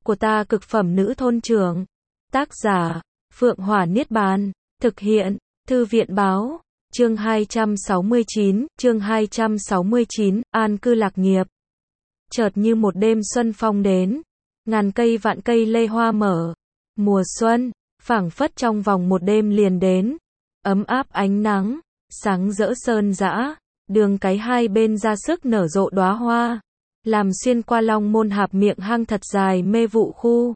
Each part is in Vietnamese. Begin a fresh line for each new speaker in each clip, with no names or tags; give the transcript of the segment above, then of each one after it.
của ta cực phẩm nữ thôn trưởng. Tác giả, Phượng Hỏa Niết Bàn. Thực hiện, Thư viện báo. Chương 269, an cư lạc nghiệp. Chợt như một đêm xuân phong đến, ngàn cây vạn cây lê hoa mở. Mùa xuân, phảng phất trong vòng một đêm liền đến. Ấm áp ánh nắng, sáng rỡ sơn dã, đường cái hai bên ra sức nở rộ đóa hoa, làm xuyên qua Long Môn Hạp miệng hang thật dài mê vụ khu.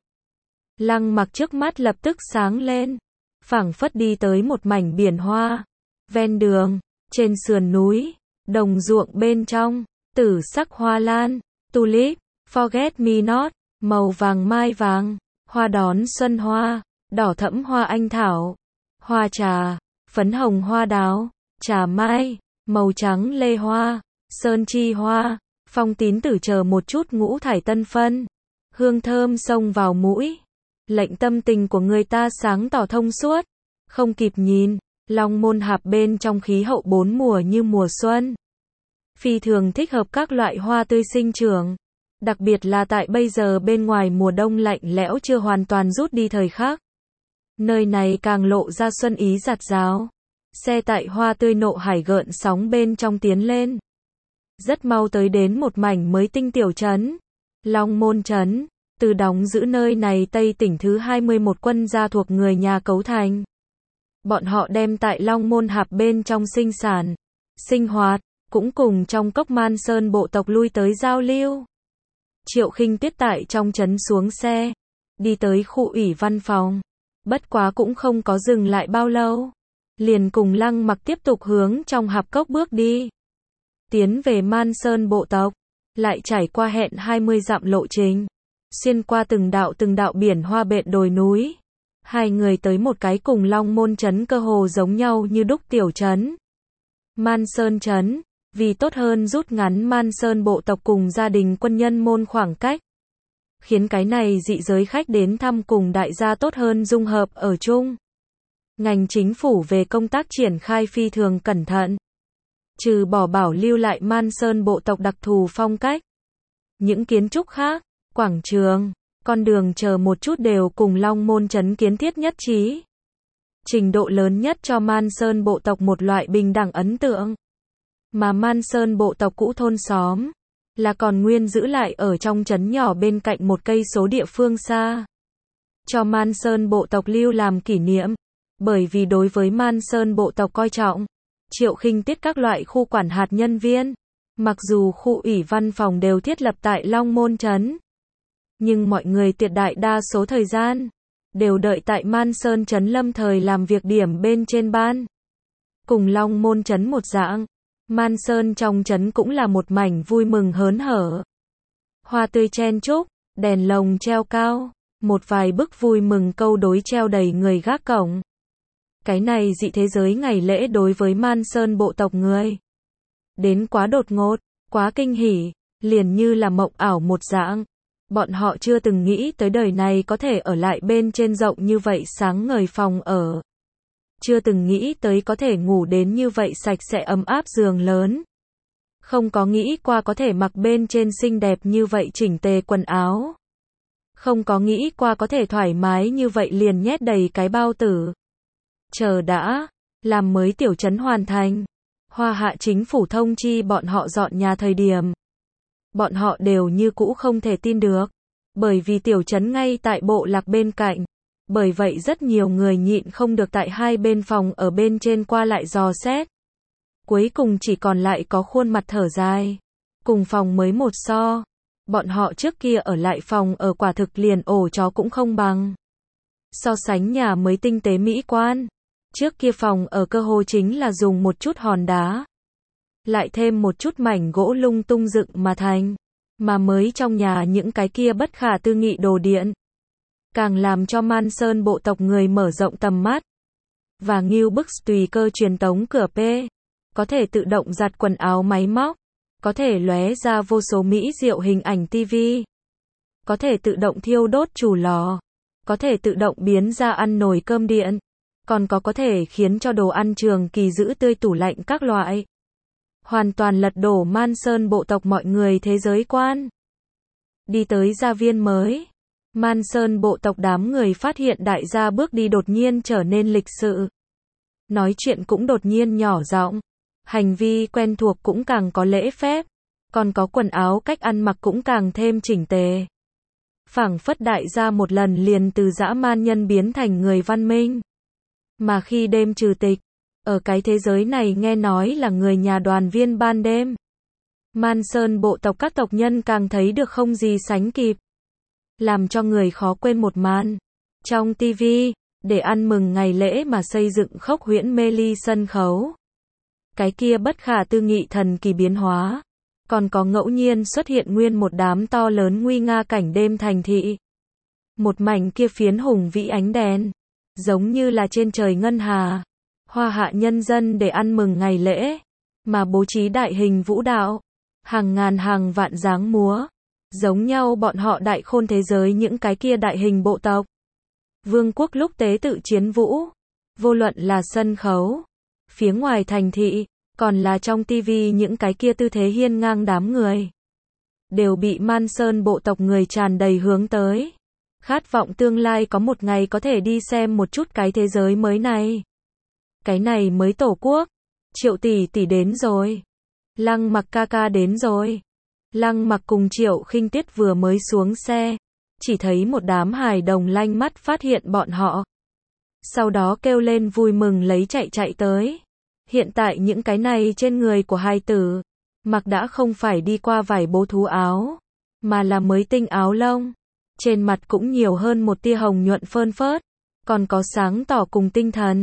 Lăng Mặc trước mắt lập tức sáng lên, phảng phất đi tới một mảnh biển hoa. Ven đường, trên sườn núi, đồng ruộng bên trong, tử sắc hoa lan, tulip, forget me not, màu vàng mai vàng, hoa đón xuân hoa, đỏ thẫm hoa anh thảo, hoa trà, phấn hồng hoa đào, trà mai, màu trắng lê hoa, sơn chi hoa, phong tín tử chờ một chút ngũ thải tân phân. Hương thơm xông vào mũi, lệnh tâm tình của người ta sáng tỏ thông suốt. Không kịp nhìn, Long Môn Hạp bên trong khí hậu bốn mùa như mùa xuân. Phi thường thích hợp các loại hoa tươi sinh trưởng. Đặc biệt là tại bây giờ bên ngoài mùa đông lạnh lẽo chưa hoàn toàn rút đi thời khắc. Nơi này càng lộ ra xuân ý rạt rào. Xe tại hoa tươi nộ hải gợn sóng bên trong tiến lên. Rất mau tới đến một mảnh mới tinh tiểu trấn. Long Môn Trấn, từ đóng giữ nơi này Tây tỉnh thứ 21 quân gia thuộc người nhà cấu thành. Bọn họ đem tại Long Môn Hạp bên trong sinh sản, sinh hoạt, cũng cùng trong cốc Man Sơn bộ tộc lui tới giao lưu. Triệu Khinh Tuyết tại trong trấn xuống xe, đi tới khu ủy văn phòng. Bất quá cũng không có dừng lại bao lâu, liền cùng Lăng Mặc tiếp tục hướng trong hạp cốc bước đi. Tiến về Man Sơn bộ tộc, lại trải qua hẹn 20 dặm lộ trình, xuyên qua từng đạo biển hoa bện đồi núi. Hai người tới một cái cùng Long Môn Trấn cơ hồ giống nhau như đúc tiểu trấn. Man Sơn Trấn, vì tốt hơn rút ngắn Man Sơn bộ tộc cùng gia đình quân nhân môn khoảng cách, khiến cái này dị giới khách đến thăm cùng đại gia tốt hơn dung hợp ở chung. Ngành chính phủ về công tác triển khai phi thường cẩn thận, trừ bỏ bảo lưu lại Man Sơn bộ tộc đặc thù phong cách, những kiến trúc khác, quảng trường, con đường chờ một chút đều cùng Long Môn Trấn kiến thiết nhất trí. Trình độ lớn nhất cho Man Sơn bộ tộc một loại bình đẳng ấn tượng. Mà Man Sơn bộ tộc cũ thôn xóm, là còn nguyên giữ lại ở trong trấn nhỏ bên cạnh một cây số địa phương xa. Cho Man Sơn bộ tộc lưu làm kỷ niệm. Bởi vì đối với Man Sơn bộ tộc coi trọng, Triệu Khinh Tuyết các loại khu quản hạt nhân viên. Mặc dù khu ủy văn phòng đều thiết lập tại Long Môn Trấn, nhưng mọi người tuyệt đại đa số thời gian đều đợi tại Man Sơn Trấn lâm thời làm việc điểm bên trên ban. Cùng Long Môn Trấn một dạng, Man Sơn trong trấn cũng là một mảnh vui mừng hớn hở. Hoa tươi chen chúc, đèn lồng treo cao, một vài bức vui mừng câu đối treo đầy người gác cổng. Cái này dị thế giới ngày lễ đối với Man Sơn bộ tộc người đến quá đột ngột, quá kinh hỉ, liền như là mộng ảo một dạng. Bọn họ chưa từng nghĩ tới đời này có thể ở lại bên trên rộng như vậy sáng ngời phòng ở. Chưa từng nghĩ tới có thể ngủ đến như vậy sạch sẽ ấm áp giường lớn. Không có nghĩ qua có thể mặc bên trên xinh đẹp như vậy chỉnh tề quần áo. Không có nghĩ qua có thể thoải mái như vậy liền nhét đầy cái bao tử. Chờ đã, làm mới tiểu trấn hoàn thành. Hoa Hạ chính phủ thông chi bọn họ dọn nhà thời điểm. Bọn họ đều như cũ không thể tin được. Bởi vì tiểu trấn ngay tại bộ lạc bên cạnh. Bởi vậy rất nhiều người nhịn không được tại hai bên phòng ở bên trên qua lại dò xét. Cuối cùng chỉ còn lại có khuôn mặt thở dài. Cùng phòng mới một so. Bọn họ trước kia ở lại phòng ở quả thực liền ổ chó cũng không bằng. So sánh nhà mới tinh tế mỹ quan. Trước kia phòng ở cơ hồ chính là dùng một chút hòn đá, lại thêm một chút mảnh gỗ lung tung dựng mà thành. Mà mới trong nhà những cái kia bất khả tư nghị đồ điện, càng làm cho Man Sơn bộ tộc người mở rộng tầm mắt. Và ngưu bức tùy cơ truyền tống cửa P, có thể tự động giặt quần áo máy móc, có thể lóe ra vô số mỹ diệu hình ảnh TV, có thể tự động thiêu đốt chủ lò, có thể tự động biến ra ăn nồi cơm điện, còn có thể khiến cho đồ ăn trường kỳ giữ tươi tủ lạnh các loại. Hoàn toàn lật đổ Man Sơn bộ tộc mọi người thế giới quan. Đi tới gia viên mới, Man Sơn bộ tộc đám người phát hiện đại gia bước đi đột nhiên trở nên lịch sự. Nói chuyện cũng đột nhiên nhỏ giọng. Hành vi quen thuộc cũng càng có lễ phép. Còn có quần áo cách ăn mặc cũng càng thêm chỉnh tề. Phảng phất đại gia một lần liền từ dã man nhân biến thành người văn minh. Mà khi đêm trừ tịch, ở cái thế giới này nghe nói là người nhà đoàn viên ban đêm. Man Sơn bộ tộc các tộc nhân càng thấy được không gì sánh kịp. Làm cho người khó quên một màn. Trong TV, để ăn mừng ngày lễ mà xây dựng khốc huyễn mê ly sân khấu. Cái kia bất khả tư nghị thần kỳ biến hóa. Còn có ngẫu nhiên xuất hiện nguyên một đám to lớn nguy nga cảnh đêm thành thị. Một mảnh kia phiến hùng vĩ ánh đèn. Giống như là trên trời ngân hà. Hoa hạ nhân dân để ăn mừng ngày lễ. Mà bố trí đại hình vũ đạo. Hàng ngàn hàng vạn dáng múa. Giống nhau bọn họ đại khôn thế giới những cái kia đại hình bộ tộc. Vương quốc lúc tế tự chiến vũ. Vô luận là sân khấu. Phía ngoài thành thị. Còn là trong tivi những cái kia tư thế hiên ngang đám người. Đều bị Man Sơn bộ tộc người tràn đầy hướng tới. Khát vọng tương lai có một ngày có thể đi xem một chút cái thế giới mới này. Cái này mới tổ quốc. Triệu tỷ tỷ đến rồi. Lăng Mặc ca ca đến rồi. Lăng Mặc cùng Triệu Khinh Tuyết vừa mới xuống xe. Chỉ thấy một đám hài đồng lanh mắt phát hiện bọn họ. Sau đó kêu lên vui mừng lấy chạy tới. Hiện tại những cái này trên người của hài tử. Mặc đã không phải đi qua vải bố thú áo. Mà là mới tinh áo lông. Trên mặt cũng nhiều hơn một tia hồng nhuận phơn phớt. Còn có sáng tỏ cùng tinh thần.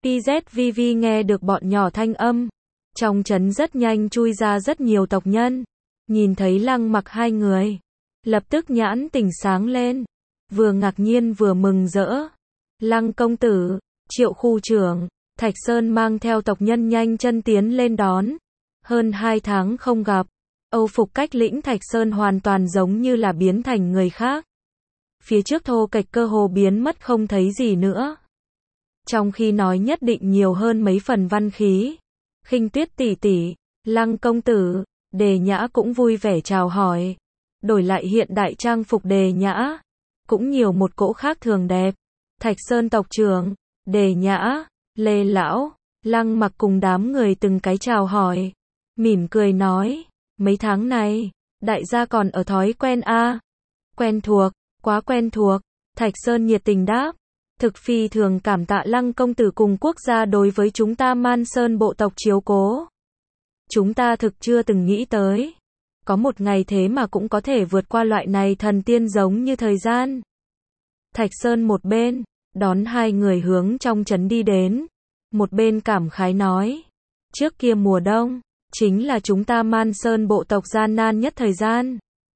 PZVV nghe được bọn nhỏ thanh âm. Trong trấn rất nhanh chui ra rất nhiều tộc nhân. Nhìn thấy Lăng Mặc hai người. Lập tức nhãn tỉnh sáng lên. Vừa ngạc nhiên vừa mừng rỡ. Lăng công tử, Triệu khu trưởng, Thạch Sơn mang theo tộc nhân nhanh chân tiến lên đón. Hơn 2 tháng không gặp. Âu phục cách lĩnh Thạch Sơn hoàn toàn giống như là biến thành người khác. Phía trước thô kệch cơ hồ biến mất không thấy gì nữa. Trong khi nói nhất định nhiều hơn mấy phần văn khí. Khinh Tuyết tỷ tỷ, Lăng công tử, Đề Nhã cũng vui vẻ chào hỏi. Đổi lại hiện đại trang phục Đề Nhã. Cũng nhiều một cỗ khác thường đẹp. Thạch Sơn tộc trưởng, Đề Nhã, Lê Lão, Lăng Mặc cùng đám người từng cái chào hỏi. Mỉm cười nói, mấy tháng này, đại gia còn ở thói quen a? Quen thuộc, quá quen thuộc. Thạch Sơn nhiệt tình đáp. Thực phi thường cảm tạ Lăng công tử cùng quốc gia đối với chúng ta Man Sơn bộ tộc chiếu cố. Chúng ta thực chưa từng nghĩ tới. Có một ngày thế mà cũng có thể vượt qua loại này thần tiên giống như thời gian. Thạch Sơn một bên, đón hai người hướng trong trấn đi đến. Một bên cảm khái nói. Trước kia mùa đông, chính là chúng ta Man Sơn bộ tộc gian nan nhất thời gian.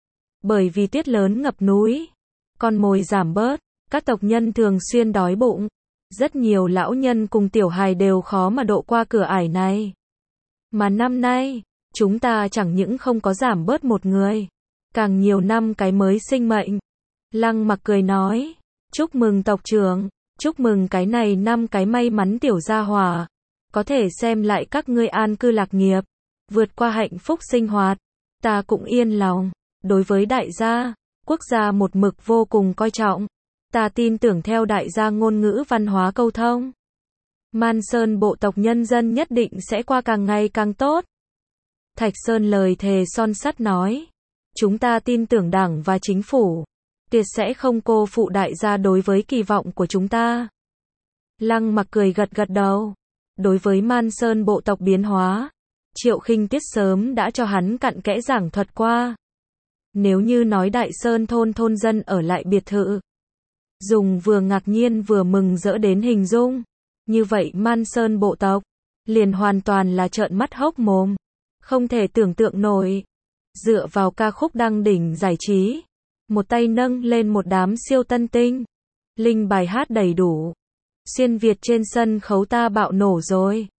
Bởi vì tuyết lớn ngập núi, con mồi giảm bớt, các tộc nhân thường xuyên đói bụng. Rất nhiều lão nhân cùng tiểu hài đều khó mà độ qua cửa ải này. Mà năm nay, chúng ta chẳng những không có giảm bớt một người, càng nhiều năm cái mới sinh mệnh. Lăng Mặc cười nói, chúc mừng tộc trưởng, chúc mừng cái này năm cái may mắn tiểu gia hỏa. Có thể xem lại các ngươi an cư lạc nghiệp, vượt qua hạnh phúc sinh hoạt. Ta cũng yên lòng, đối với đại gia, quốc gia một mực vô cùng coi trọng. Ta tin tưởng theo đại gia ngôn ngữ văn hóa câu thông. Man Sơn bộ tộc nhân dân nhất định sẽ qua càng ngày càng tốt. Thạch Sơn lời thề son sắt nói. Chúng ta tin tưởng đảng và chính phủ. Tuyệt sẽ không cô phụ đại gia đối với kỳ vọng của chúng ta. Lăng Mặc cười gật gật đầu. Đối với Man Sơn bộ tộc biến hóa, Triệu Khinh Tuyết sớm đã cho hắn cặn kẽ giảng thuật qua. Nếu như nói Đại Sơn thôn dân ở lại biệt thự, dùng vừa ngạc nhiên vừa mừng rỡ đến hình dung. Như vậy Man Sơn bộ tộc, liền hoàn toàn là trợn mắt hốc mồm. Không thể tưởng tượng nổi. Dựa vào ca khúc đăng đỉnh giải trí. Một tay nâng lên một đám siêu tân tinh. Linh bài hát đầy đủ. Xuyên Việt trên sân khấu ta bạo nổ rồi.